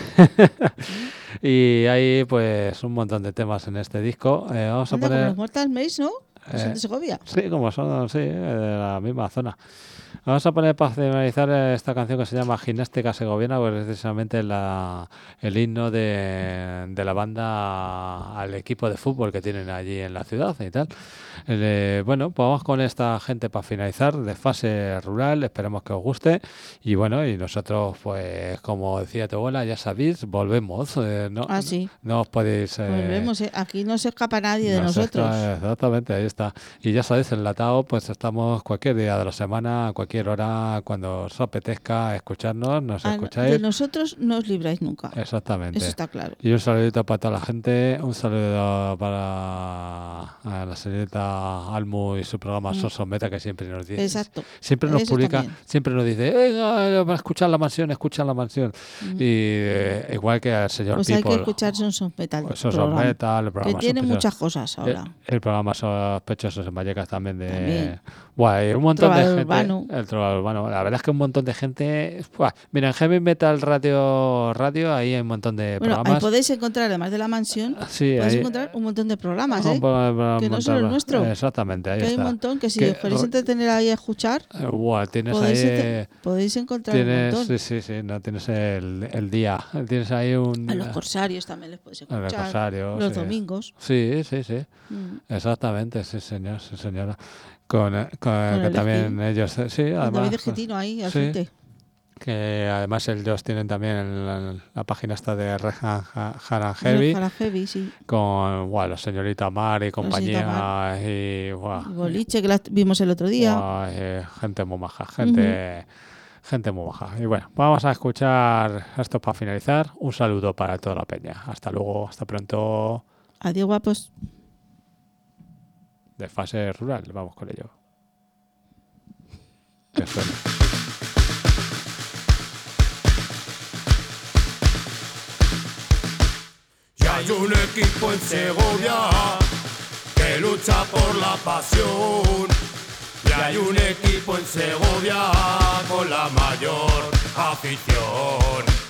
Y hay pues un montón de temas en este disco. Eh, vamos a Anda, como poner... los Mortal Maze, ¿no? Que son Eh, de Segovia. Sí, como son, sí, eh, de la misma zona. Vamos a poner para finalizar eh, esta canción que se llama Gimnástica Segoviana, porque es precisamente la, el himno de, de la banda al equipo de fútbol que tienen allí en la ciudad y tal. El, eh, bueno, pues vamos con esta gente para finalizar de Fase Rural, esperemos que os guste. Y bueno, y nosotros, pues como decía tu abuela, ya sabéis, volvemos. eh, no, Ah, sí. no os podéis... eh, Volvemos, ¿eh? Aquí no se escapa nadie de no sé, nosotros. está- exactamente, ahí está. Y ya sabéis, enlatado, pues estamos cualquier día de la semana, a cualquier hora, cuando os apetezca escucharnos, nos Ah, escucháis. de nosotros no os libráis nunca. Exactamente. Eso está claro. Y un saludito para toda la gente, un saludo para a la señorita Almu y su programa Mm. Soso Meta, que siempre nos dice. Exacto. Siempre nos Eso publica, también. siempre nos dice, venga, para escuchar la mansión, escucha la mansión. Mm. Y eh, igual que al señor Pues hay que People. escuchar Sons of Metal. Pues Soso programa, Metal, el que programa tiene Sons- muchas cosas el, ahora. el programa so- sospechosos en Vallecas también de... También. Buah, hay un montón Trovador de gente... urbano. El trovador urbano. La verdad es que un montón de gente... Buah, mira, en Heavy Metal Radio, Radio ahí hay un montón de Bueno, ahí programas. podéis encontrar, además de la mansión, Sí, podéis ahí... encontrar un montón de programas, un ¿eh? po- Que no montón- solo el nuestro. Exactamente, ahí Que hay un está. montón que si Que- os queréis entretener ahí a escuchar, Eh, buah, tienes podéis, ahí... ente- podéis encontrar Tienes, un montón. sí, sí, sí, no tienes el, el día. Tienes ahí un... A los corsarios también les podéis A los escuchar. corsarios, los sí. domingos. Sí, sí, sí. Mm. Exactamente, sí, señor, sí, señora. Con, eh, con, que el también Egin. ellos, eh, sí, Con además, David Argentino ahí, al sí. frente. que además ellos tienen también la, la página esta de Rehan Haran Heavy, Para Heavy, sí. con bueno, la señorita Mar y compañía Mar. y buah, Y Boliche, que la vimos el otro día. buah, eh, gente muy maja, gente, gente muy maja. Y bueno, vamos a escuchar esto para finalizar. Un saludo para toda la peña. Hasta luego, hasta pronto. Adiós, guapos. De fase rural, vamos con ello. Que suena. Y hay un equipo en Segovia que lucha por la pasión. Y hay un equipo en Segovia con la mayor afición.